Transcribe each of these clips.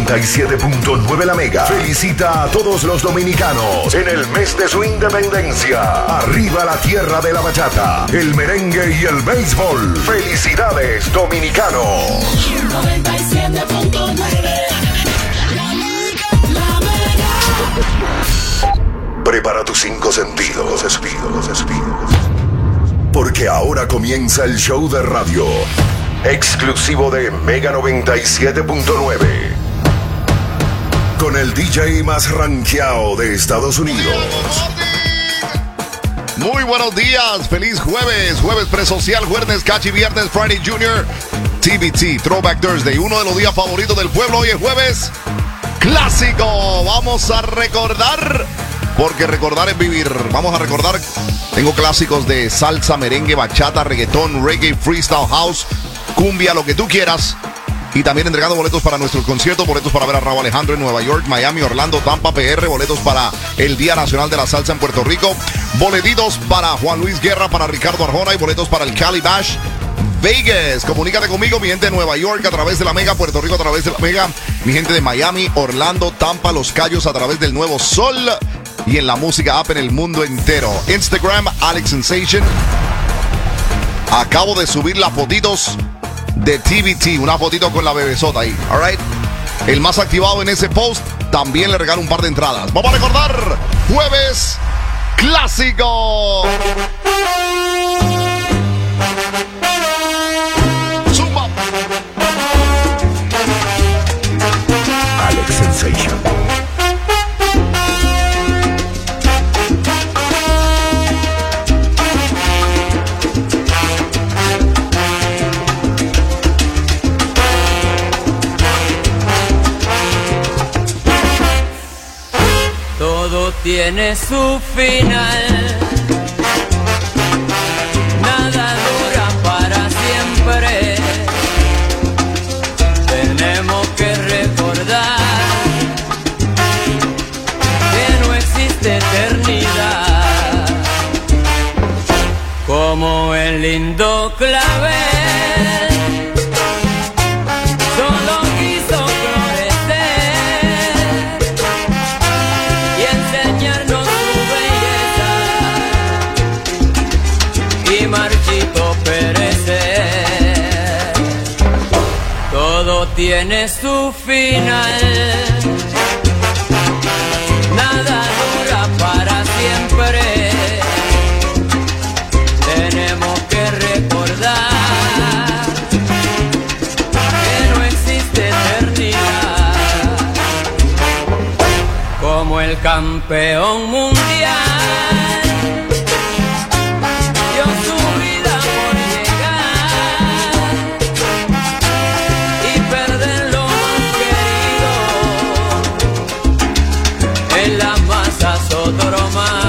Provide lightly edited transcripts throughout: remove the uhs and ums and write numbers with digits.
97.9 La Mega felicita a todos los dominicanos en el mes de su independencia. Arriba la tierra de la bachata, el merengue y el béisbol. ¡Felicidades, dominicanos! 97.9 La Mega. Prepara tus 5 sentidos, porque ahora comienza el show de radio exclusivo de Mega 97.9 con el DJ más rankeado de Estados Unidos. Muy buenos días, feliz jueves, jueves presocial, jueves cachi, viernes Friday Junior, TBT, Throwback Thursday, uno de los días favoritos del pueblo. Hoy es jueves clásico, vamos a recordar, porque recordar es vivir. Vamos a recordar, tengo clásicos de salsa, merengue, bachata, reggaetón, reggae, freestyle, house, cumbia, lo que tú quieras. Y también entregando boletos para nuestros conciertos, boletos para ver a Rauw Alejandro en Nueva York, Miami, Orlando, Tampa, PR, boletos para el Día Nacional de la Salsa en Puerto Rico, boletitos para Juan Luis Guerra, para Ricardo Arjona y boletos para el Cali Bash Vegas. Comunícate conmigo, mi gente de Nueva York a través de la Mega, Puerto Rico a través de la Mega, mi gente de Miami, Orlando, Tampa, Los Cayos a través del Nuevo Sol y en la música app en el mundo entero. Instagram, Alex Sensation. Acabo de subir las fotitos de TBT, una fotito con la bebesota ahí, alright. El más activado en ese post también le regalo un par de entradas. Vamos a recordar jueves clásico. Zumba. Alex Sensation. Todo tiene su final, nada dura para siempre. Tenemos que recordar que no existe eternidad, como el lindo clavel. Todo tiene su final, nada dura para siempre. Tenemos que recordar que no existe eternidad, como el campeón mundial. Otro más.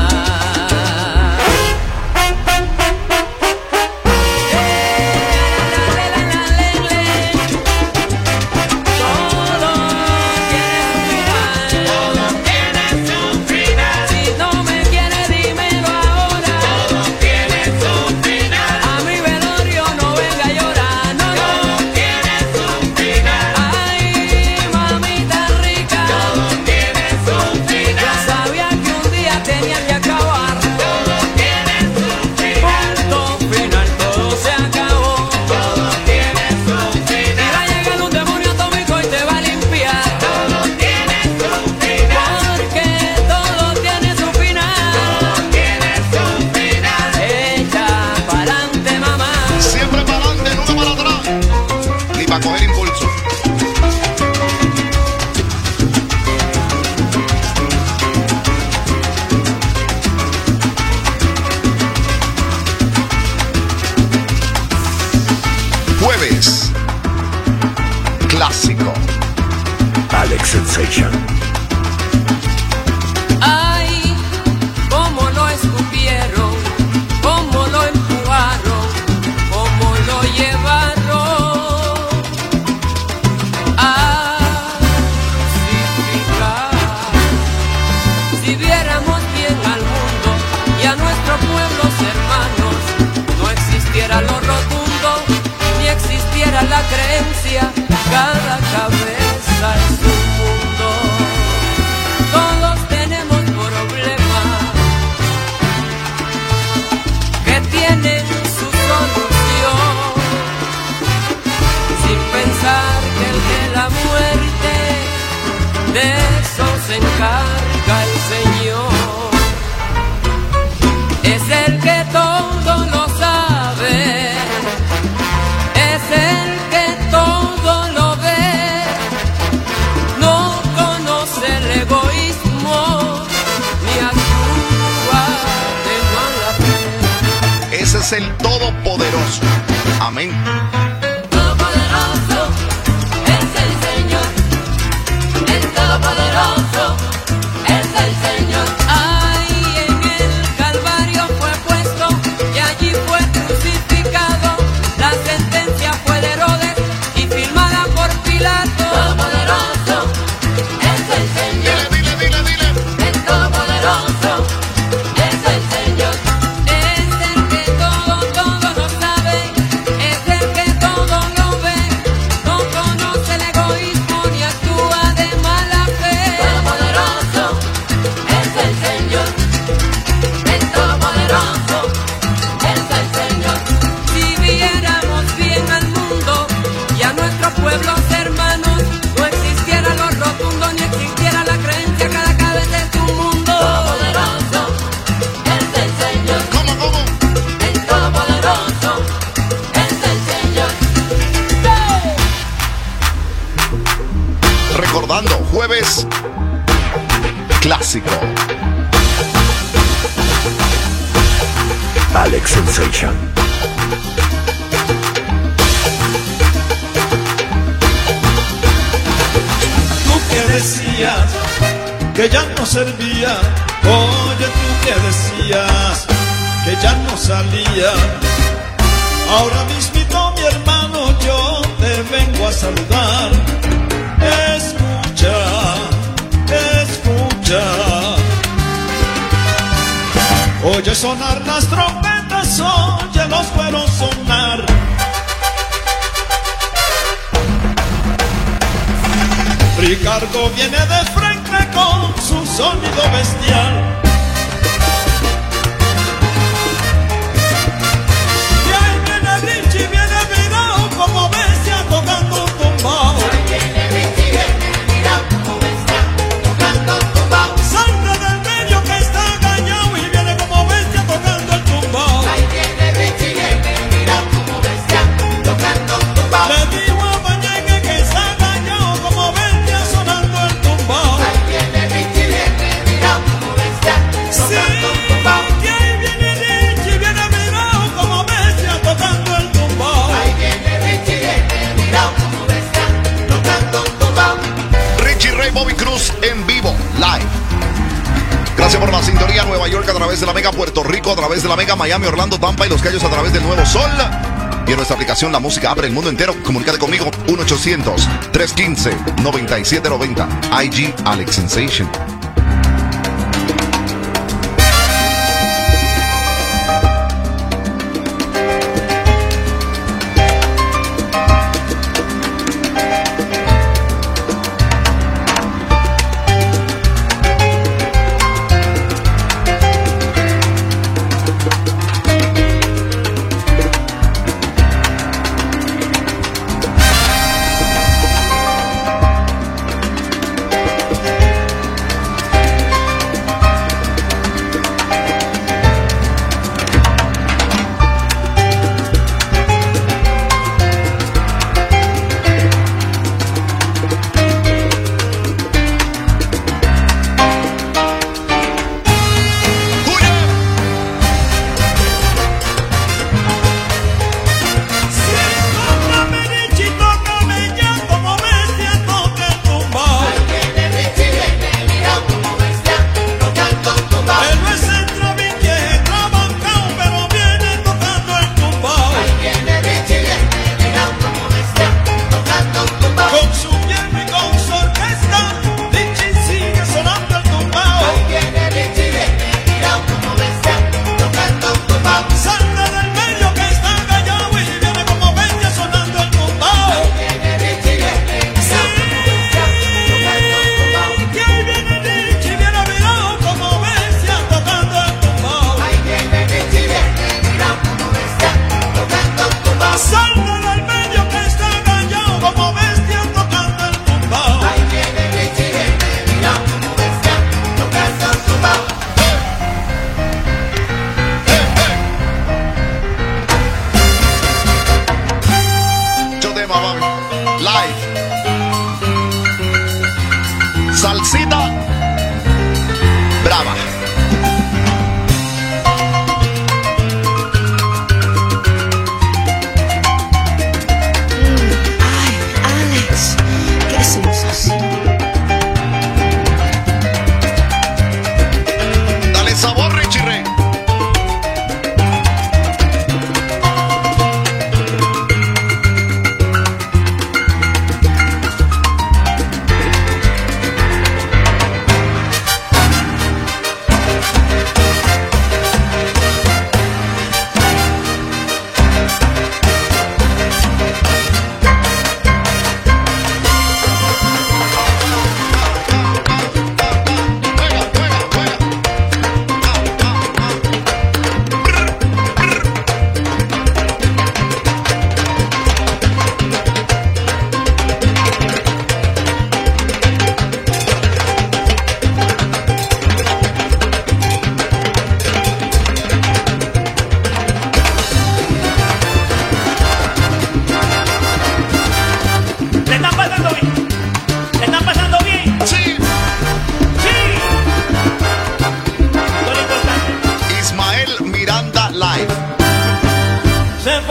Todo tiene su final. Si no me quieres, dímelo ahora. Todo tiene su final. A mi velorio no venga a llorar. No, todo tiene su final. Ay, mamita rica. Todo tiene su final. Tenía que acabar. Todo tiene su final. Punto final, todo se acabó. Todo tiene su final. Y va a llegar un demonio atómico y te va a limpiar. Todo tiene su final. Porque todo tiene su final. Todo tiene su final. Echa pa'lante, mamá. Siempre pa'lante, nunca para atrás. Ni para coger impulso. Jueves clásico. Alex Sensation. Ay, cómo lo escupieron, cómo lo empujaron, cómo lo llevaron a crucificar. Si viéramos bien al mundo y a nuestros pueblos hermanos, no existiera lo rotundo, ni existiera la creencia, cada cabeza es el Todopoderoso. Amén. Todopoderoso es el Señor. El Todopoderoso es el Señor. Ahí en el Calvario fue puesto y allí fue crucificado. La sentencia fue de Herodes y firmada por Pilato. Todopoderoso es el Señor. Dile. El Todopoderoso es el Señor. Es el que todo lo sabe. Es el que todo lo ve. No conoce el egoísmo ni actúa de mala fe. Todopoderoso es el Señor. El Todopoderoso es el Señor. Si viéramos bien al mundo y a nuestros pueblos hermanos, no existiera lo rotundo ni existiera la creencia, cada cabeza es un mundo. Todopoderoso es el Señor. ¿Cómo? El Todopoderoso es el Señor. Recordando, jueves clásico. Alex Sensation. Tú que decías que ya no servía, oye tú que decías que ya no salía, ahora mismito mi hermano yo te vengo a saludar. Escucha, oye sonar las trompetas, oye los cueros sonar. Ricardo viene de frente con su sonido bestial. Y ahí viene Richie, viene virado como bestia tocando un tumbao. Salta del medio que está callado y viene como bestia tocando el tumbao. Le digo a Pañeque que está callado como bestia sonando el tumbao. Sí, que ahí viene Richie, viene virado como bestia tocando el tumbao. Richie Ray, Bobby Cruz en vivo, live. Gracias por la sintonía. Nueva York a través de la Mega, Puerto Rico a través de la Mega, Miami, Orlando, Tampa y Los Cayos a través del Nuevo Sol. Y en nuestra aplicación La Música abre el mundo entero. Comunícate conmigo 1-800-315-9790. IG Alex Sensation.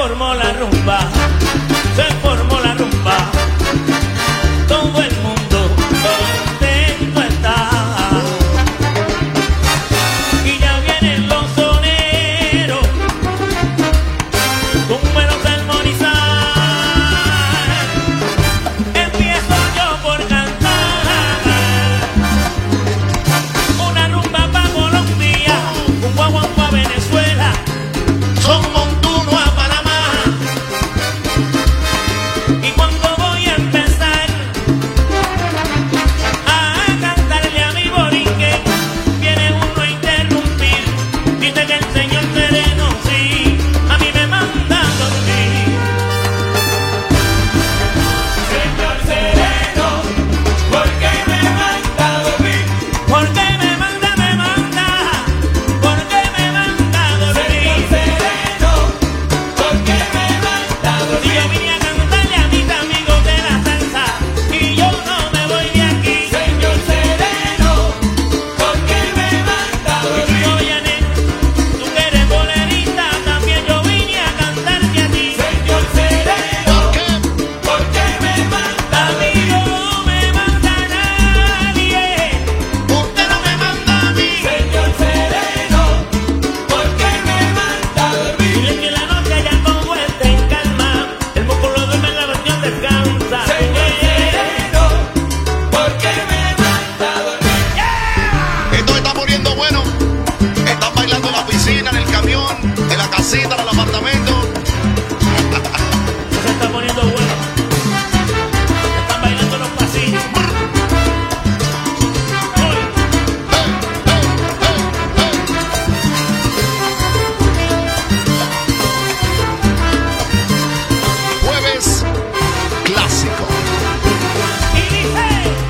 formó la rumba, se formó la rumba. Todo el mundo contento está. Y ya vienen los soneros, números a armonizar. Empiezo yo por cantar una rumba pa' Colombia, un guaguancó a Venezuela, son montuno a Panamá. Y cuando voy a empezar a cantarle a mi borinquen, viene uno a interrumpir. Dice que el señor sereno, sí, a mí me manda a dormir. Señor sereno, ¿por qué me manda a dormir? ¿Por qué me manda, ¿por qué me manda a dormir? Señor sereno, ¿por qué me manda a dormir? Si yo vine a cantarle a mis amigos de la salsa y yo no me voy de aquí. Señor sereno, ¿por qué me manda a dormir? Oye, nen, tú que eres bolerista, también yo vine a cantarte a ti. Señor sereno, ¿por qué me manda a mí? No me manda nadie. Usted no me manda a mí. Señor sereno, ¿por qué me manda a dormir? Dile que la noche ya todo está en calma, el músculo duerme en la versión descansa. Señor sereno, ¿por qué me manda a dormir? Esto está poniendo bueno. Están bailando en la piscina, en el camión, en la casita, en el apartamento. Se está poniendo bueno. Están bailando en los pasillos. Oye. Jueves clásico. Y dice,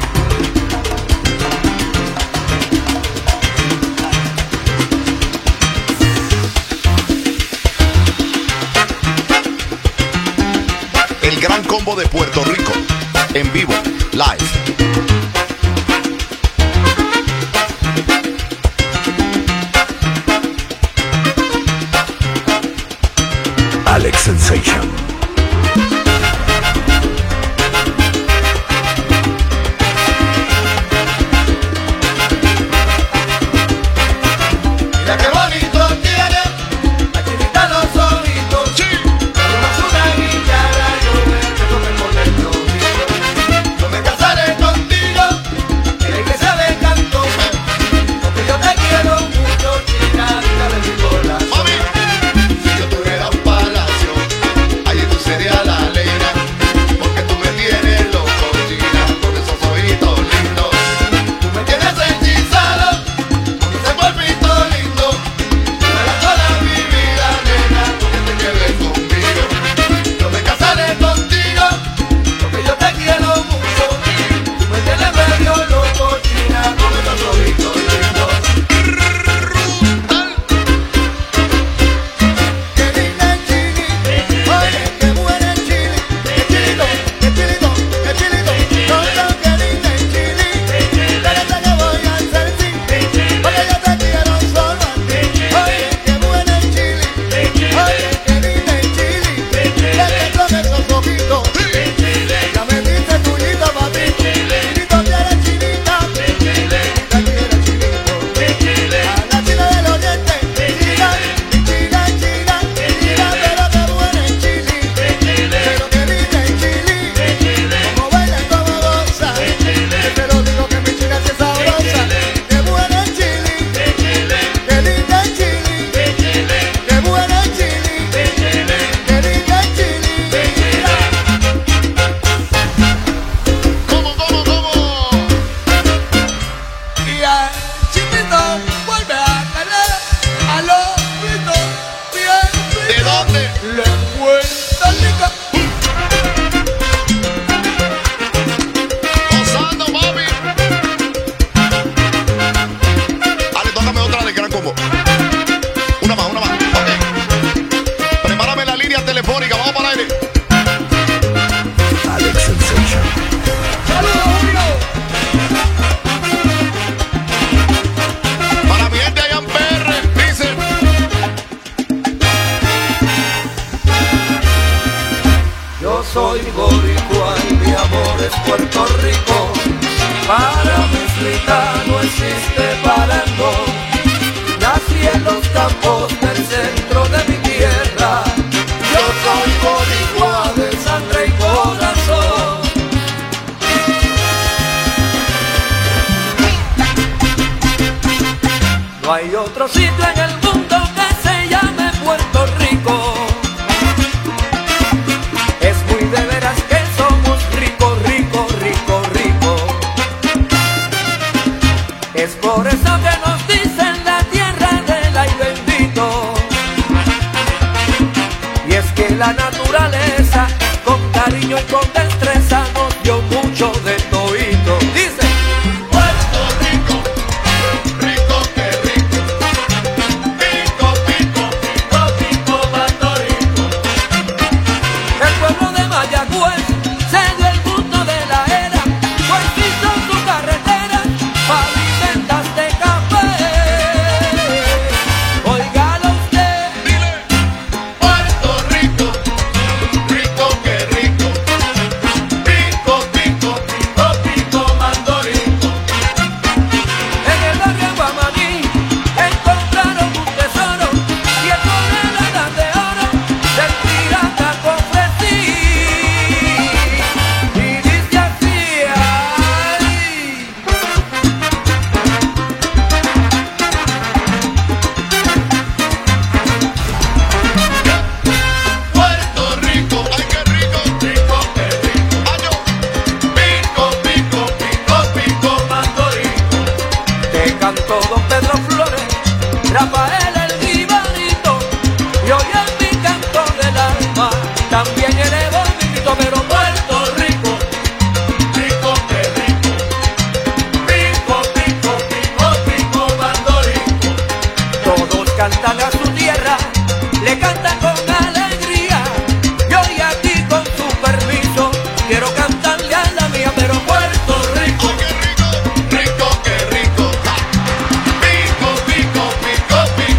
El gran combo de Puerto Rico. En vivo, live. Alex Sensation. Mira qué bonito tiene la chinita los ojitos. Cuando es una guitarra yo me empiezo a poner los. Yo me casaré contigo en la iglesia de canto, porque yo te quiero mucho, chica, vida de mi corazón. Mami, si yo tuviera un palacio, allí tú serías la reina, porque tú me tienes loco, chica, con esos ojitos lindos. Tú me tienes hechizado con ese cuerpito lindo. Tú me das toda mi vida, nena, porque te quedes conmigo. Yo me casaré contigo, porque yo te quiero mucho. Tú me tienes medio loco, china, con esos ojitos lindos. Qué linda es Chili, oye, qué buena es Chili. Qué chilito, qué chilito, qué chilito. No, no, qué linda es Chili. Espérate que voy a hacer sí, porque yo te quiero solo a ti. Oye, qué buena es Chili, oye, qué linda es Chili. Vete con esos ojitos, ya me diste tullito pa' ti. Chilito quiere chinita, chinita quiere chilito. A la china del oriente, china, china, china, china, pero qué buena es Chili, pero qué linda es Chili, como baila y como goza, te lo digo que mi china sí es sabrosa, qué buena es Chili, qué linda es Chili, qué buena es Chili, qué linda es Chili. ¿Cómo? Y al chiquito vuelve a tener a los gritos bien ¿De dónde? le vuelta liga. Gozando, mami. Ale, tócame otra del gran combo. Una más. Ok. Prepárame la línea telefónica. Vamos para el aire. Alex Sensation. ¡Saludos, Julio! Para mi gente allá en PR, dice. es Puerto Rico. Para mí Frita no existe parando. Nací en los campos del centro de mi tierra. Yo soy boricua de sangre y corazón. No hay otro sitio en el mundo que se llame Puerto Rico. Es muy de veras que somos rico, rico, rico, rico. Es por eso que nos dicen la tierra del ay bendito. Y es que la naturaleza, con cariño y con destreza, nos dio mucho de todito. Dice Puerto Rico, rico que rico. Pico, pico, pico, pico, Puerto Rico. El pueblo de Mayagüez se dio el gusto de la era, pues hizo su carretera pavimentas de café. Óigalo usted. Dile. Puerto Rico, rico que rico. Pico, pico, pico, pico, Mandorico. En el barrio Guamaní encontraron un tesoro y el monedas de oro del pirata Cofresí. Y dice así, ay. Puerto Rico, ay qué rico, rico que rico. Año. Pico, pico, pico, pico, Mandorico. Te cantó don Pedro Flores, Rafael el Jibarito, y hoy es mi canto del alma, también elevo mi grito, pero Puerto Rico, rico que rico. Pico, pico, pico, pico, Mandorico. Todos cantan a su tierra, le cantan con alegría. Yo hoy aquí con su permiso quiero cantarle a la mía, pero Puerto Rico, ¡Ay, qué rico! ¡Rico, qué rico! ¡Ja! Pico, pico, pico, pico.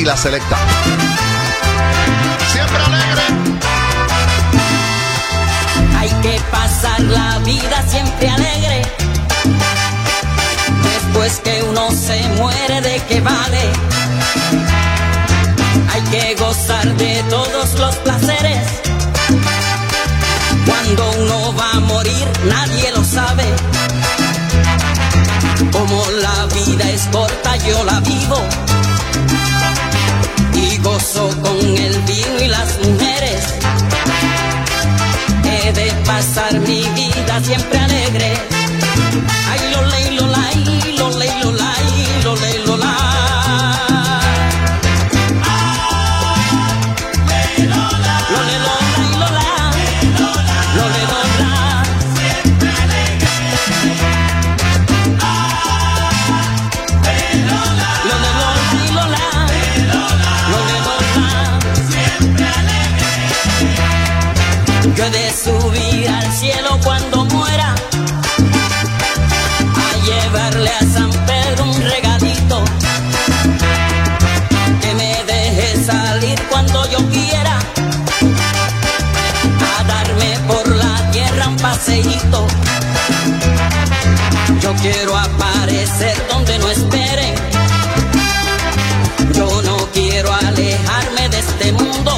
la selecta. Siempre alegre. Hay que pasar la vida siempre alegre. Después que uno se muere, ¿de qué vale? Hay que gozar de todos los placeres. Cuando uno va a morir, nadie lo sabe. Como la vida es corta, yo la vivo. Y gozo con el vino y las mujeres. He de pasar mi vida siempre alegre. Ay, lo ley, lo lay, lo ley, lo lay, lo ley, lo lay. Yo he de subir al cielo cuando muera, a llevarle a San Pedro un regalito, que me deje salir cuando yo quiera, a darme por la tierra un paseíto. Yo quiero aparecer donde no esperen, yo no quiero alejarme de este mundo.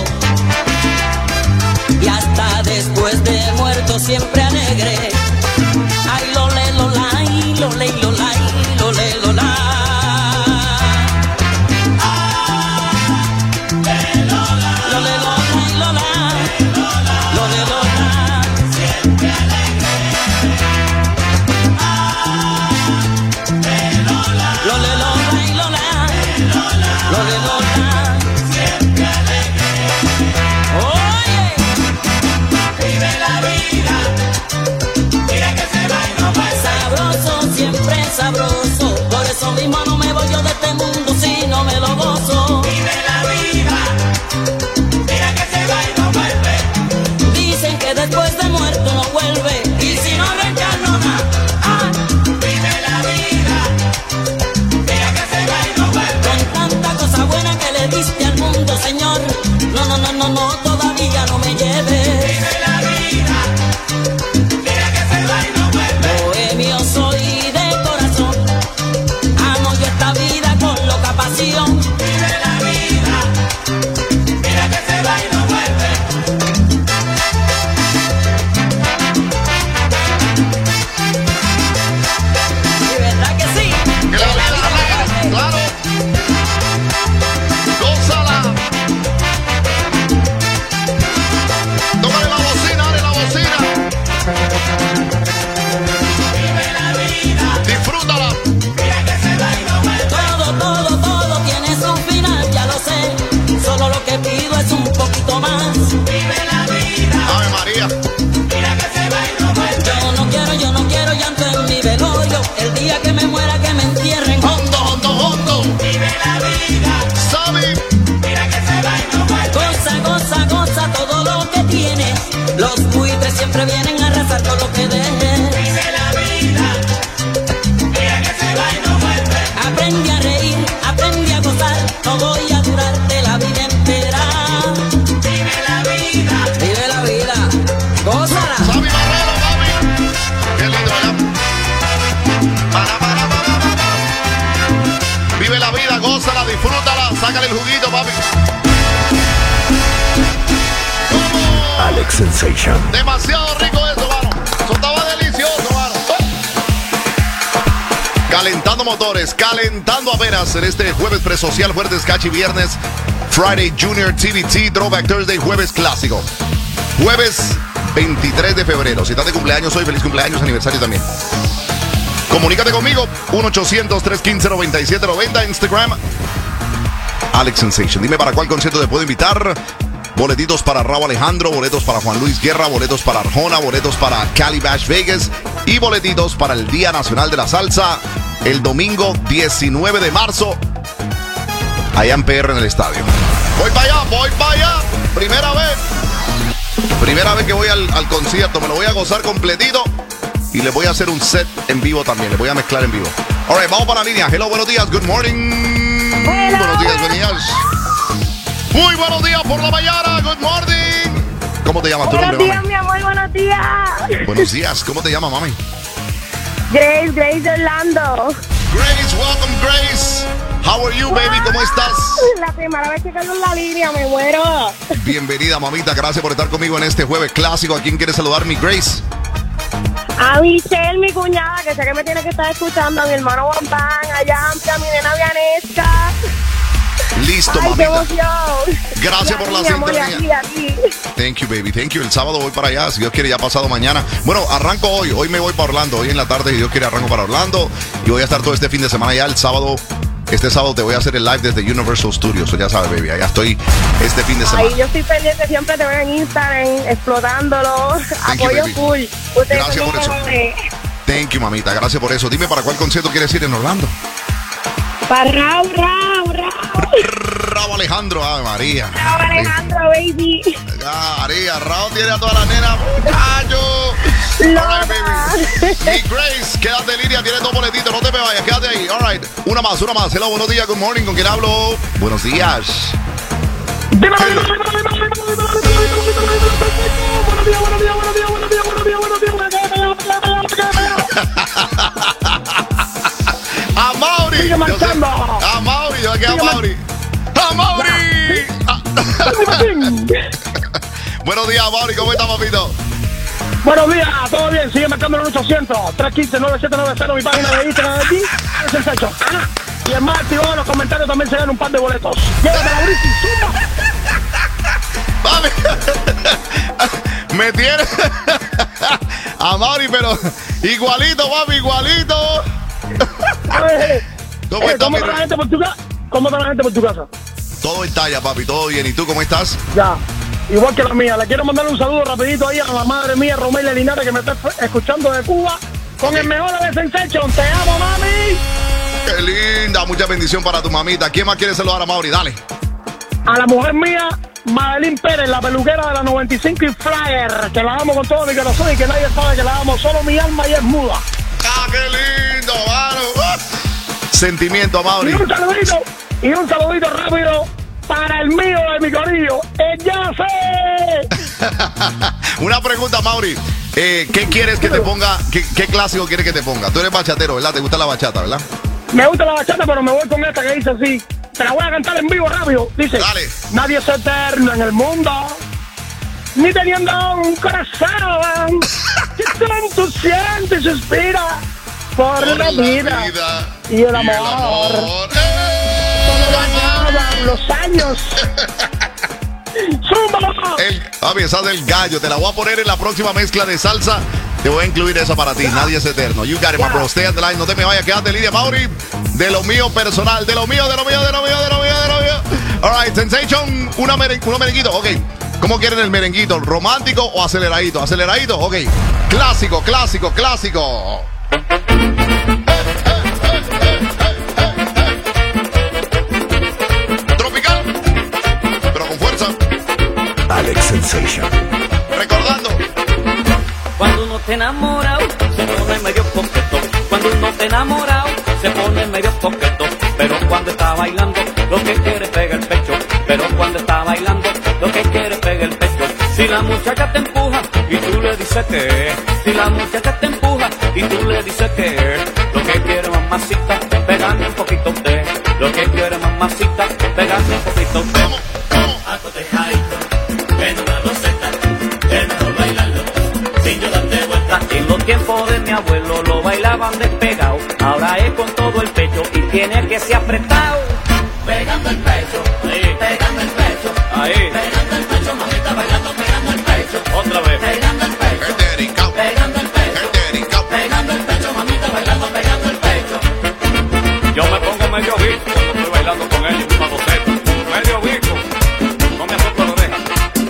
Y hasta después de muerto siempre alegre. Ay, lo le, lo lay, lo le, lo lay, lo le, lo lay. Lo le, lo lay, lo lay, lo le, lo lay. Siempre alegre. Lo le, lo lay, lo lay, lo le, lo lay. Siempre alegre. Oye. Vive la vida, mira que se va y no va. Sabroso, siempre sabroso. Por eso mismo no me voy yo de este mundo si no me lo gozo. Vive la vida, mira que se va y no vuelve. Dicen que después de muerto no vuelve. Y si no reencarno nada. Ah. Vive la vida, mira que se va y no vuelve. Con tanta cosa buena que le diste al mundo, Señor. No, no, no, no, no, todavía no me lleves. Soy de corazón, amo yo esta vida con loca pasión. Vive la vida, mira que se va y no vuelve. ¿Y verdad que sí? Que la vida alegre, claro. Gózala. Tómale la bocina, dale la bocina. Disfrútala. Mira que se va y no vuelve. Todo tiene su final, ya lo sé. Solo lo que pido es un poquito más. Vive la vida. Ave María. Mira que se va y no vuelve. Yo no quiero llanto en mi velorio. El día que me muera que me entierren hondo, hondo, hondo. Vive la vida. Sabe. Mira que se va y no vuelve. Goza, goza, goza todo lo que tienes. Los buitres siempre vienen a arrasar todo lo que dejes. Vive la vida. Aprende a reír, aprende a gozar, no voy a durarte la vida entera. Vive la vida, gózala. Sabi Barrero, mami. Qué lindo, ¿verdad? Para. Vive la vida, gózala, disfrútala, sácale el juguito, papi. Alex Sensation. Demasiado rico eso, mano. Eso estaba delicioso, mano. Calentando motores, calentando averas en este jueves presocial, jueves Cachi, viernes Friday Junior TBT, Throwback Thursday, jueves clásico. Jueves 23 de febrero. Si estás de cumpleaños hoy, feliz cumpleaños, aniversario también. Comunícate conmigo, 1-800-315-9790, Instagram, Alex Sensation. Dime para cuál concierto te puedo invitar. Boletitos para Raúl Alejandro, boletos para Juan Luis Guerra, boletos para Arjona, boletos para Cali Bash Vegas y boletitos para el Día Nacional de la Salsa el domingo 19 de marzo allá en PR en el estadio. Voy para allá. Primera vez que voy al concierto, me lo voy a gozar completito y le voy a hacer un set en vivo también, le voy a mezclar en vivo. Alright, vamos para la línea. Hello, buenos días, good morning. Buenos días, buenos Muy buenos días por la mañana. Good morning. ¿Cómo te llamas? ¿Tu Buenos nombre, días, mami? mi amor, buenos días. Buenos días. ¿Cómo te llamas, mami? Grace de Orlando. Grace, welcome, Grace. How are you, baby? ¿Cómo estás? La primera vez que caigo en la línea, me muero. Bienvenida, mamita. Gracias por estar conmigo en este jueves clásico. ¿A quién quieres saludar, mi Grace? A Michelle, mi cuñada, que sé que me tiene que estar escuchando, a mi hermano Juan Pan, a Yampi, a mi nena Vianesca. Listo, Ay, qué mamita. emoción. Gracias por la mi amor, sintonía. a ti. Thank you, baby. Thank you. El sábado voy para allá. Si Dios quiere, ya pasado mañana. Bueno, arranco hoy. Hoy me voy para Orlando. Hoy en la tarde, si Dios quiere, arranco para Orlando. Y voy a estar todo este fin de semana ya. El sábado, este sábado te voy a hacer el live desde Universal Studios. Ya sabes, baby. Allá estoy este fin de semana. Ay, yo estoy pendiente, siempre te veo en Instagram, explotándolo. Thank you, Apoyo baby. full. Ustedes Gracias son por eso. mejores. Thank you, mamita. Gracias por eso. Dime, ¿para cuál concierto quieres ir en Orlando? Para Raúl. Raúl Alejandro. Ave María. Raúl Alejandro, baby. María, Raúl tiene a toda la nena. ¡Muchacho! All right, baby. Mi Grace, quédate en línea, tienes dos boletitos, no te me vayas, quédate ahí. All right, una más. Hello, buenos días, good morning, ¿con quién hablo? Buenos días. A Mauri. Sigue marchando. A Mauri, yo aquí a Mauri. ¡A Mauri! Buenos días, Mauri, ¿cómo estás, papito? Buenos días, todo bien, sigue marcando el 800-315-9790, mi página de Instagram aquí, es el sexo. Y es más, activado en los comentarios también se dan un par de boletos. Llévate la brisa y Papi, me tiene a Mauri, pero igualito, papi, igualito. ¿Cómo estás, ¿Cómo mi está la rey? gente por tu casa? ¿Cómo está la gente por tu casa? Todo en talla, papi, todo bien. ¿Y tú cómo estás? Ya, igual que la mía. Le quiero mandar un saludo rapidito ahí a la madre mía, Romelia Linares, que me está escuchando de Cuba, con el mejor de Sensation. ¡Te amo, mami! Qué linda, mucha bendición para tu mamita. ¿Quién más quiere saludar a Mauri? Dale. A la mujer mía, Madeline Pérez, la peluquera de la 95 y Flyer, que la amo con todo mi corazón y que nadie sabe que la amo, solo mi alma y es muda. ¡Ah, qué lindo, mano! Sentimiento a Mauri. Y un saludito rápido para el mío de mi corillo, el Yace. Una pregunta, Mauri. ¿Qué quieres que te ponga? ¿Qué clásico quieres que te ponga? Tú eres bachatero, ¿verdad? ¿Te gusta la bachata, verdad? Me gusta la bachata, pero me voy con esta que dice así. Te la voy a cantar en vivo rápido. Dice: Dale. Nadie es eterno en el mundo, ni teniendo un corazón que tanto siente y suspira por la vida y el amor. Solo acaban los años. ¡Súmalo! Papi, esa del gallo. Te la voy a poner en la próxima mezcla de salsa. Te voy a incluir esa para ti. Nadie es eterno. You got it, my bro. Stay on the line. No te me vayas. Quédate en línea, Mauri. De lo mío personal. De lo mío. All right, Sensation. Un merenguito. Ok. ¿Cómo quieren el merenguito? ¿Romántico o aceleradito? Aceleradito. Ok. Clásico. Tropical. Pero con fuerza. Alex Sensation. Recordando. Cuando uno te enamorado, se pone medio coqueto. Cuando uno te enamorado, se pone medio coqueto. Pero cuando está bailando, lo que quiere es pegar el pecho. Pero cuando está bailando, lo que quiere es pegar el pecho. Si la muchacha te empuja y tú le dices que, si la muchacha te empuja y tú le dices que, lo que quiere mamacita, pegarme un poquito usted. Lo que quiere mamacita, pegarme un poquito usted. Acotejadito, en una roseta, es mejor bailarlo sin yo darte vuelta. En los tiempos de mi abuelo lo bailaban despegado, ahora es con todo el pecho y tiene que ser apretado. Pegando el pecho, ahí. Pegando el pecho, ahí. Pegando el pecho, mamita bailando, pegando el pecho. Otra vez. Pegando el pecho, pegando el pecho, pegando el pecho, mamita bailando, pegando el pecho. Yo me pongo medio bico cuando estoy bailando con ella en una boceta. Medio bico, no me azoto la oreja.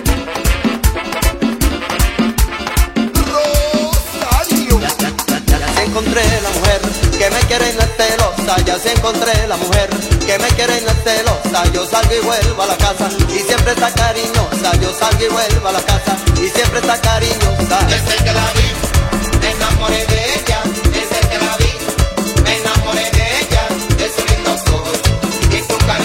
Ya se encontré la mujer que me quiere y no es celosa. Ya se encontré la mujer que me quiere y no es celosa. Yo salgo y vuelvo a la casa y siempre está cariñosa. Yo salgo y vuelvo a la casa y siempre está cariñosa. Desde que la vi, me enamoré de ella. Desde que la vi, me enamoré de ella. De sus lindos ojos y su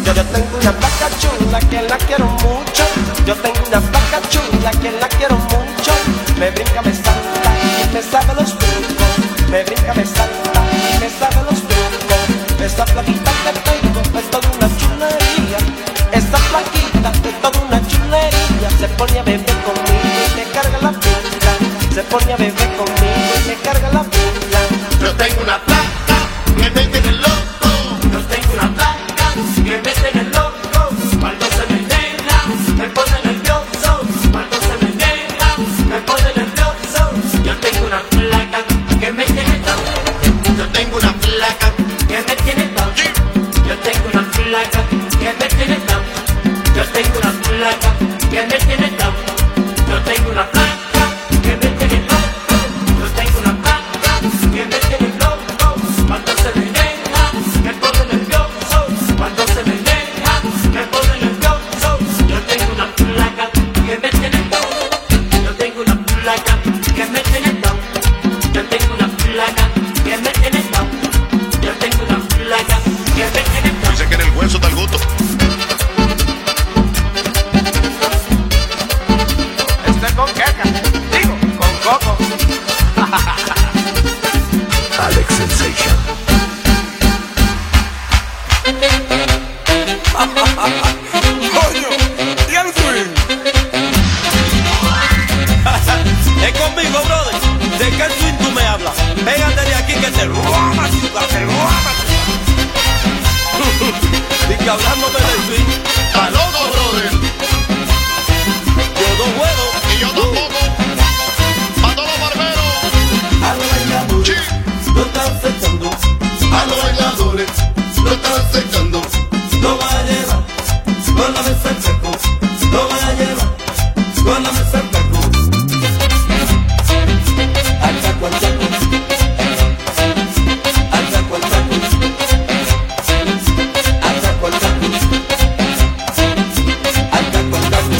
Yo tengo una placa chula que la quiero mucho. Yo tengo una placa chula que la quiero mucho. Me brinca, me salta y me sabe los trucos. Me brinca, me salta y me sabe los trucos. Esta plaquita que tengo es toda una chulería. Esta plaquita es toda una chulería. Se pone a beber conmigo y me carga la pila. Se pone a beber conmigo y me carga la pila. Yo tengo una placa que me tiene loco. Yo tengo una placa que me tiene loco. Cuando se me deja, me pone nervioso. Cuando se me deja, me pone nervioso. Yo tengo una placa que me tiene loco. Yo tengo una placa que me tiene loco. Yo tengo una placa que me tiene loco. Yo tengo una placa que me tiene loco. Yo tengo una placa que me tiene loco. Yo tengo una placa que me tiene loco. Cuando se me deja, me pone nervioso. Cuando se me deja, me pone nervioso. Yo tengo una placa que me tiene loco. Yo tengo una placa que me tiene loco. Yo tengo una placa que me tiene loco. Yo tengo una placa que me tiene loco. Dice que en el hueso está el gusto. Estoy con queca, digo, con coco. Alex Sensation. Coño, y el swing. Es conmigo, brother. ¿De qué swing tú me hablas? Pégate de aquí que te lo vamos a chugar, te lo vamos a chugar. Y que hablándome del swing, ¡Está loco, brother! yo no juego. Y yo tampoco. ¡A todos los barberos! A los bailadores, lo están secando. A los bailadores lo están secando. Lo va a llevar con la mesa en seco. Lo va a llevar con la mesa en seco. Al saco, al saco. Al saco, al saco. Al saco, al saco. Al saco, al saco.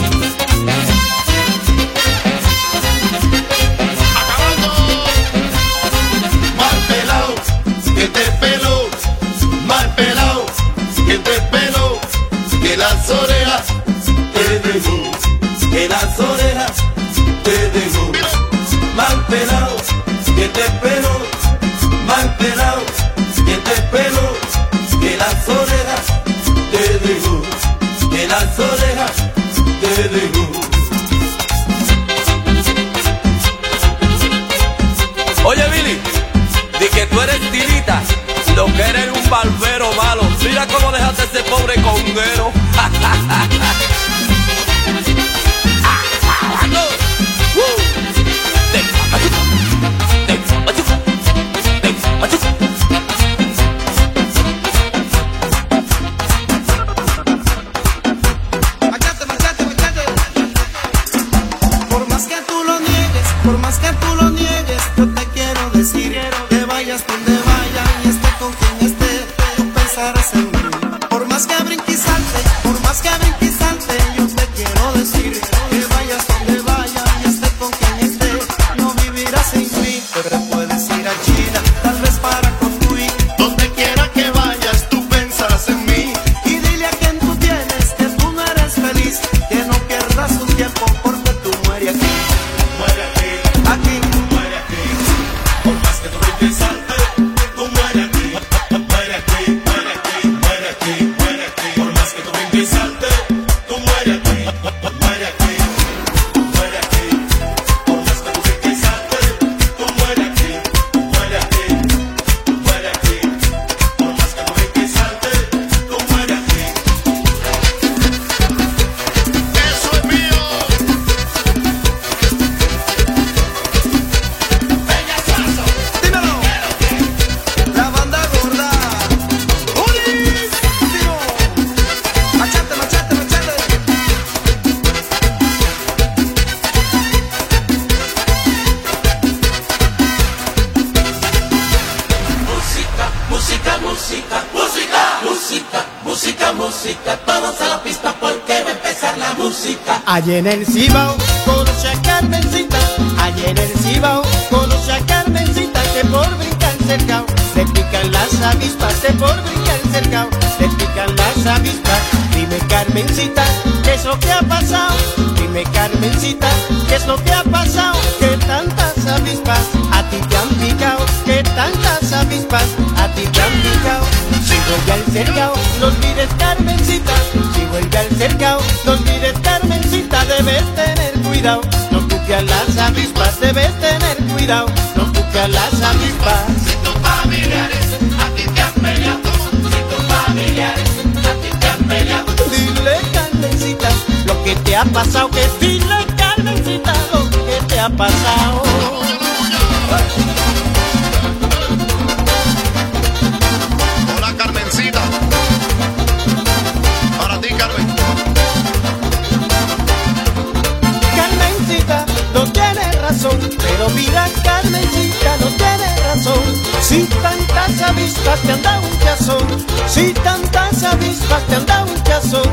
¡Acabando! Mal pelao, que te pelo. Mal pelao, que te pelo. Que las orejas te dejo. Que las orejas te dejo. Mal pelado, que te pelo. Mal pelado, que te pelo. Que las orejas te dejo. Que las orejas te dejo. Oye, Billy, di que tú eres tirita, lo que eres un barbero malo. Mira cómo dejaste ese pobre conguero. Por más que tú lo niegues, por más que tú lo niegues, yo te quiero decir que vayas donde vaya y esté con quien esté, tú pensarás en mí. Por más que brinque y salte, por más que brinque y salte, yo te quiero decir que vayas donde vaya y esté con quien esté, no vivirás sin mí. Te puedes ir a China, tal vez para Cotuí. Donde quiera que vayas, tú pensarás en mí. Y dile a quien tú tienes que tú no eres feliz, que no pierdas su tiempo porque tú mueres aquí. Muere aquí, Aquí, muere aquí. Por más que tú brinques y saltes, tú mueres aquí. Muere aquí, muere aquí, muere aquí, muere aquí. Por más que tú brinques y saltes, tú mueres aquí. Muere aquí, muere aquí. Por más que tú brinques y saltes, tú mueres aquí. Muere aquí, muere aquí. Por más que tú brinques y saltes, tú mueres aquí. ¡Eso es mío! dímelo. La banda gorda. ¡Durísimo! Machate, machate, machate. Música, música, música, música, música, música, música. Todos a la pista porque va a empezar la música. Allí en el Cibao conoce a Carmencita. Allí en el Cibao conoce a Carmencita. Que por brincar cercao le pican las avispas. Que por brincar cercao le pican las las avispas. Dime, Carmencita, ¿qué es lo que ha pasado? Dime, Carmencita, ¿qué es lo que ha pasado? Que tantas avispas a ti te han picado, que tantas avispas a ti te han picado. Si vuelve al cercao, no olvides, Carmencita. Si vuelve al cercao, no olvides, Carmencita. Debes tener cuidado, no piques las avispas. Debes tener cuidado, no piques las avispas. Si tus familiares a ti te han peleado, si tus familiares a ti te han peleado. Dile, Carmencita, lo que te ha pasado. Que dile, Carmencita, lo que te ha pasado. Hola, Carmencita. Para ti, Carmen. Carmencita no tiene razón, pero mira, Carmencita no tiene razón. Si tantas avispas te han dado un chazón, si tantas avispas te han dado un chazón.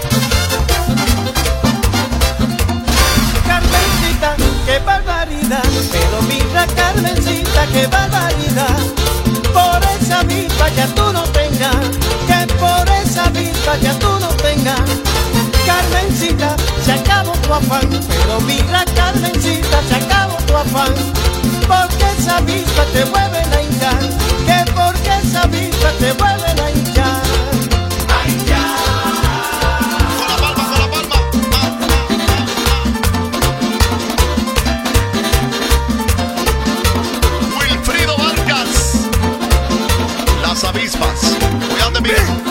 Carmencita, qué barbaridad, pero mira, Carmencita, qué barbaridad. Por esa avispa ya tú no tengas, que por esa avispa ya tú no tengas. Carmencita, se acabó tu afán, pero mira, Carmencita, se acabó tu afán. Porque esa avispa te vuelven a hinchar, que porque esa avispa te vuelven a hinchar. A hinchar. Con la palma, con la palma. Wilfrido Vargas. Las avispas. Cuídate bien.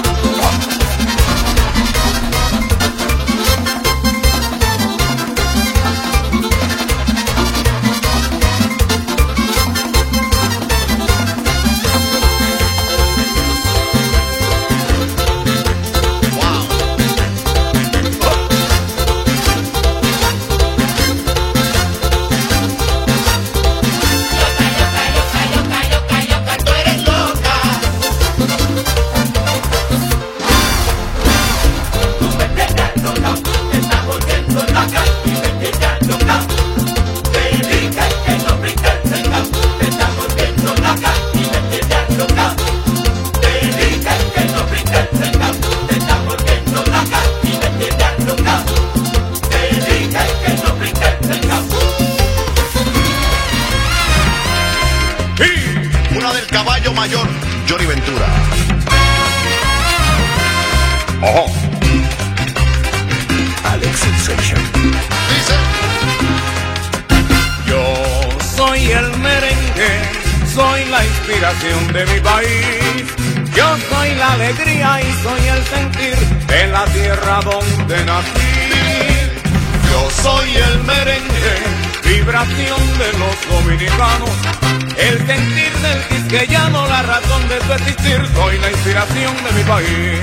Mayor, Johnny Ventura. Ojo. Alex Sensation. Dice: Yo soy el merengue, soy la inspiración de mi país. Yo soy la alegría y soy el sentir de la tierra donde nací. Yo soy el merengue, vibración de los dominicanos. El sentir del quisqueyano, la razón de su existir. Soy la inspiración de mi país.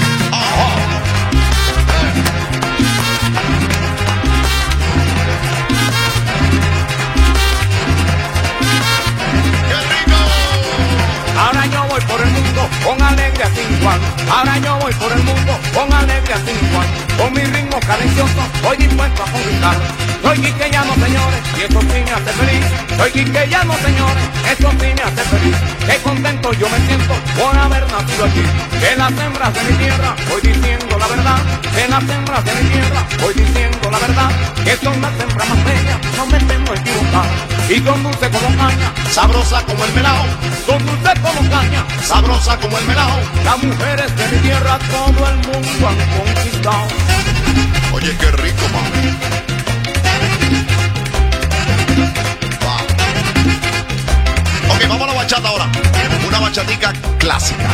¡Qué rico! Ahora yo voy por el mundo con alegría sin igual. Ahora yo voy por el mundo con alegría sin igual. Con mi ritmo cadencioso voy dispuesto a conquistar. Soy quiqueyano, señores, y eso sí me hace feliz. Soy quiqueyano, señores, eso sí me hace feliz. Qué contento yo me siento por haber nacido aquí. Que las hembras de mi tierra, voy diciendo la verdad. Que las hembras de mi tierra, voy diciendo la verdad. Que son las hembras más bellas, no me temo equivocar. Y son dulce como caña, sabrosa como el melao. son dulce como caña, Sabrosa como el melao. las mujeres de mi tierra todo el mundo han conquistado. Oye, qué rico, mami. Wow. Ok, vamos a la bachata ahora. Una bachatica clásica.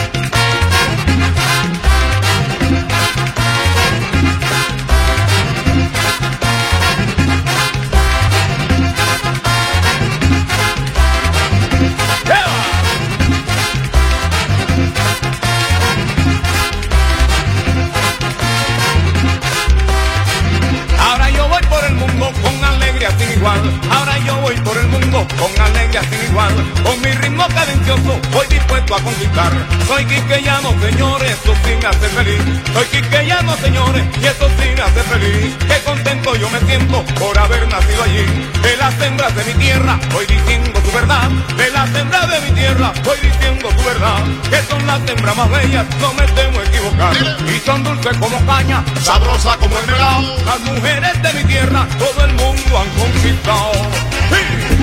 Ahora yo voy por el mundo con alegría sin igual. Ahora yo voy por el mundo con alegría sin igual. Con mi ritmo cadencioso voy dispuesto a conquistar. Soy quiqueyano, señores, eso sí me hace feliz. Soy quiqueyano, señores, y eso sí me hace feliz. Qué contento yo me siento por haber nacido allí. De las hembras de mi tierra voy diciendo su verdad. De las hembras de mi tierra voy diciendo su verdad. Que son las hembras más bellas, no me temo equivocar. azúcar y tan dulce como caña, sabrosa como el melao. las mujeres de mi tierra todo el mundo han conquistado. ¡Sí!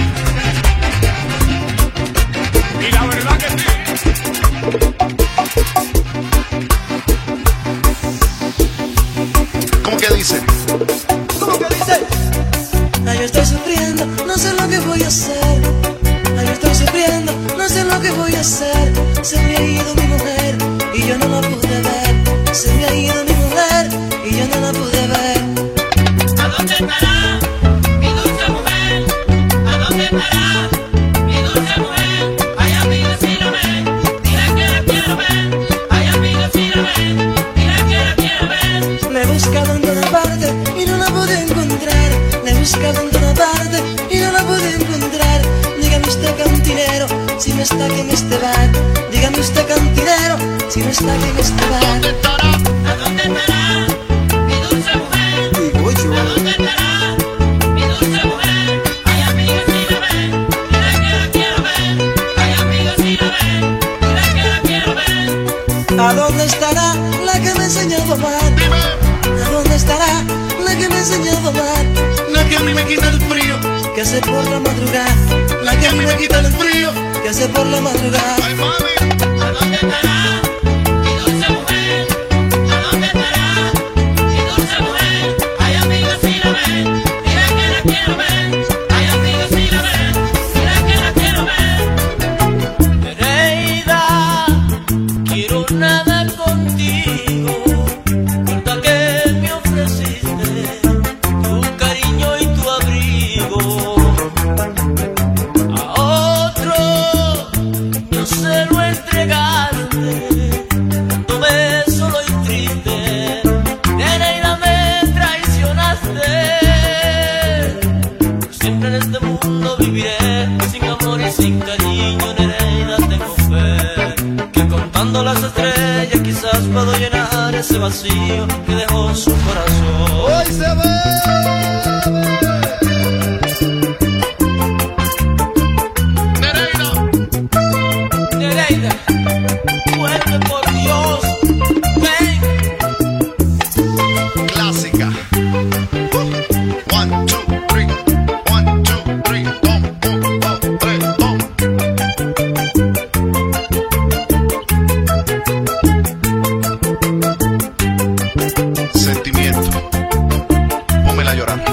Y la verdad que sí. ¿Cómo que dice? ¿Cómo que dice? Ay, yo estoy sufriendo, no sé lo que voy a hacer. Ay, yo estoy sufriendo, no sé lo que voy a hacer. Se me ha ido mi mujer y yo no la pude ver. Se me ha ido mi mujer y yo no la pude ver. ¿A dónde estará mi dulce mujer? ¿A dónde estará mi dulce mujer? Ay, amiga, si la ven, mira que la quiero ver. Ay, amiga, si la ven, mira que la quiero ver. La he buscado en toda parte y no la pude encontrar. La he buscado en toda parte y no la pude encontrar. Dígame usted, cantinero, si no está aquí en este bar. Dígame usted, cantinero, si no está aquí en este bar. ¿A dónde estará mi dulce mujer? Digo yo. ¿A dónde estará mi dulce mujer? Ay, amiga, si la ven, mira que la quiero ver. Ay, amiga, si la ven, mira que la quiero ver. ¿A dónde estará la que me ha enseñado a amar? ¿A dónde estará la que me ha enseñado a amar? La que a mí me quita el frío, Que hace por la madrugada, la que a mí me quita el frío. que hace por la madrugada. Ay, mami. ¿A dónde estará mi dulce mujer? ¿A dónde estará mi dulce mujer? Ay, amiga, si la ven, mira que la quiero ver. Ay, amiga, si la ven, mira que la quiero ver. Nereida, quiero nada contigo, verdad que me ofreciste tu cariño y tu abrigo. A otro yo se lo entregaste, dándome solo y triste. Nereida, me traicionaste. Siempre en este mundo viviré sin amor y sin cariño. Nereida, tengo fe que contando las estrellas quizás puedo llenar ese vacío que dejó su corazón. Hoy se ve. Nereida. Nereida, vuelve por Dios, ven. Clásica. 1, 2, 3. 1, 2, 3. Tom, tom, tom, 3, tom. Sentimiento. Pónmela a llorar.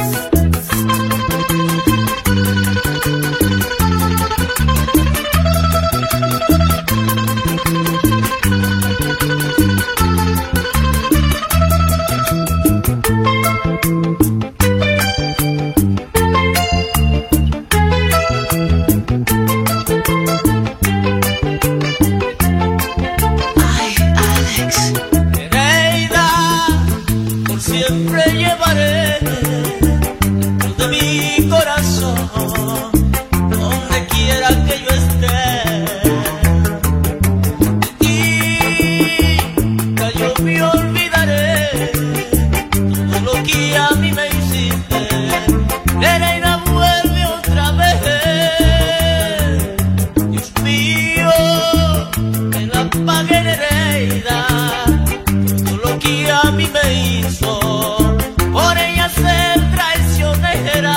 Ay, Alex. Nereida, por siempre llevaré luz de mi corazón donde quiera que yo esté. De ti nunca yo me olvidaré todo lo que a mí me hiciste. Nereida, vuelve otra vez. Dios mío, que la pague Nereida, todo lo que a mí me hizo, por ella ser traicionera.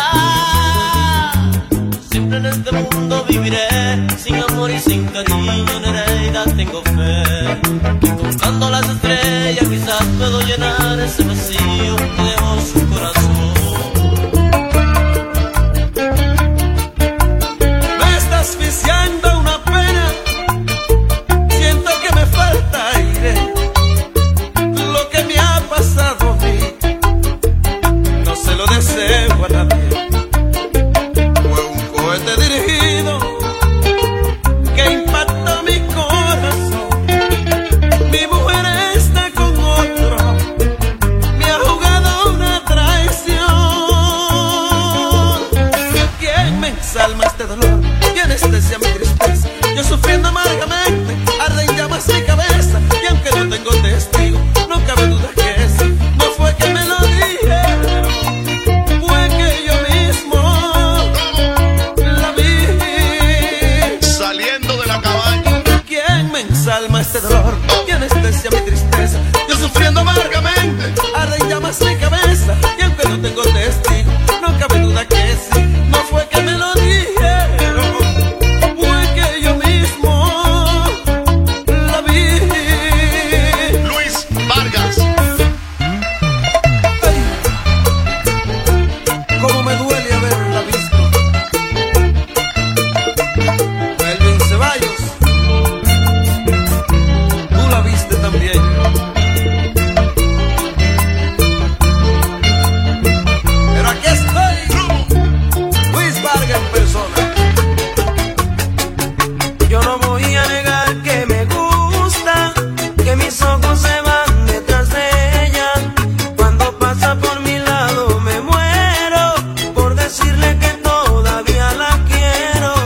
Siempre en este mundo viviré sin amor y sin cariño. Nereida, tengo fe que contando las estrellas quizás puedo llenar ese vacío que dejó su corazón. Me está asfixiando una pena, siento que me falta aire. Lo que me ha pasado a mí, no se lo deseo a nadie. Fue un cohete dirigido que impactó mi corazón. Mi mujer está con otro, me ha jugado una traición. ¿Quién me ensalma este dolor? ¿Quién anestesia mi tristeza? Yo sufriendo amargamente, arde en llamas mi cabeza. Y aunque no tengo testigo, no cabe duda que sí. No fue que me lo dijeron, fue que yo mismo la vi. Saliendo de la cabaña. ¿Quién me ensalma este dolor? ¿Quién anestesia mi tristeza? yo sufriendo amargamente. Arde en llamas mi cabeza y aunque no tengo testigo, no cabe duda que sí. No fue que me lo dijeron, fue que yo mismo la vi. Luis Vargas. Cómo me duele haberla visto. Melvin Ceballos, tú la viste también. Pero aquí estoy, Luis Vargas en persona. Yo no voy a negar que me gusta, que mis ojos se van detrás de ella. Cuando pasa por mi lado me muero por decirle que todavía la quiero.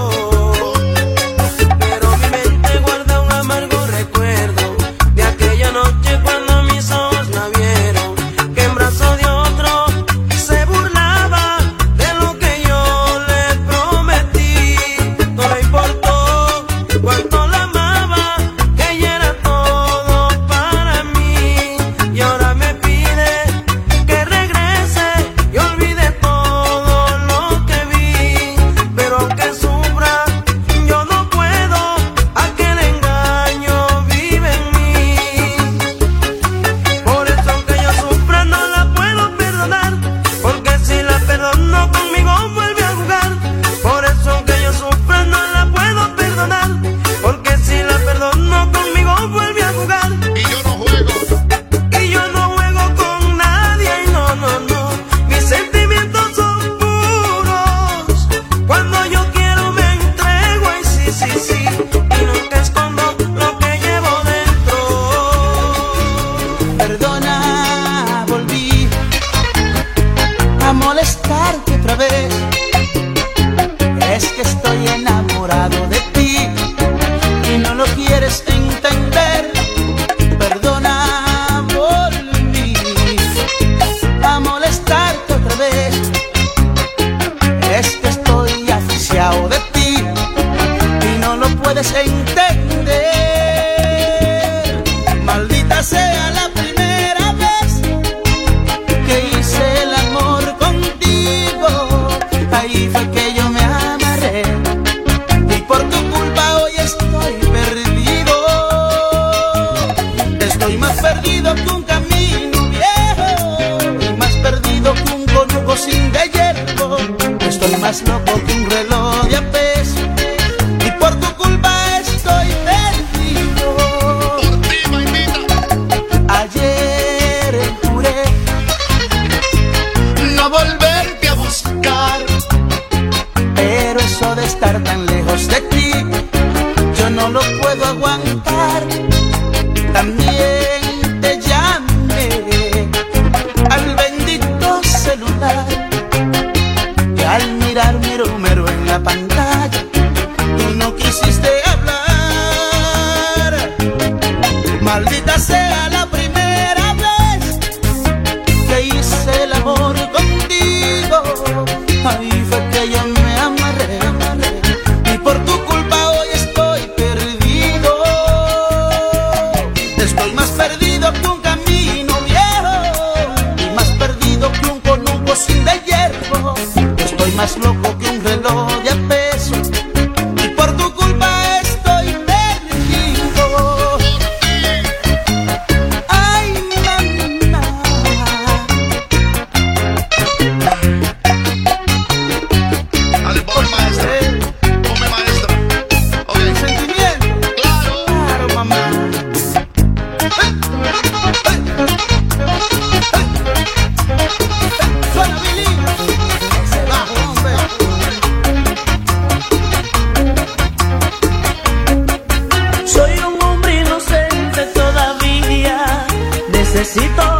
Pero mi mente guarda un amargo recuerdo de aquella noche cuando mis ojos la vieron, que en brazos de otro se burlaba de lo que yo le prometí. No le importó cuánto la amaba, que ella era todo para mí. Y ahora me pide que regrese y olvide todo lo que vi. Pero aunque sufra, yo no puedo, aquel engaño vive en mí. Por eso aunque yo sufra no la puedo perdonar, porque si la perdono conmigo vuelve a jugar. Por eso aunque yo sufra no la puedo perdonar, porque si la perdono conmigo vuelve a jugar. Y yo no juego. Y yo no juego con nadie, no, no, no. Mis sentimientos son puros. Cuando yo quiero me entrego, y sí, sí, sí. Y nunca escondo lo que llevo dentro. Perdona, volví a molestarte otra vez. Es que estoy enamorado de ti y no lo quieres entender. Perdona, volví a molestarte otra vez. Es que estoy asfixiado de ti y no lo puedes entender. Maldita sea la primera vez que hice el amor contigo. Ahí fue que yo me amarré y por tu culpa hoy estoy perdido. Estoy más perdido que un camino viejo y más perdido que un conuco sin de hierro. Estoy más loco que un reloj de a peso y por tu culpa estoy perdido. Por ti, vainita. Ayer juré No volverte a buscar, pero eso de estar tan lejos de ti, yo no lo puedo aguantar. También te llamé al bendito celular y al mirar mi número en la pantalla, tú no quisiste hablar. Maldita sea la primera vez que hice el amor contigo. Ahí fue que yo me amarré, y por tu culpa hoy estoy perdido. Estoy más perdido que un camino viejo y más perdido que un conuco sin de hierro. Estoy más loco que un reloj de a peso y por tu culpa estoy perdido. Ay, mamá. Dale, ponme maestra. Ponme maestra. Ok. Sentimiento. Claro. Claro, mamá. Suena Billy. Se bajo, hombre. Soy un hombre inocente todavía, necesito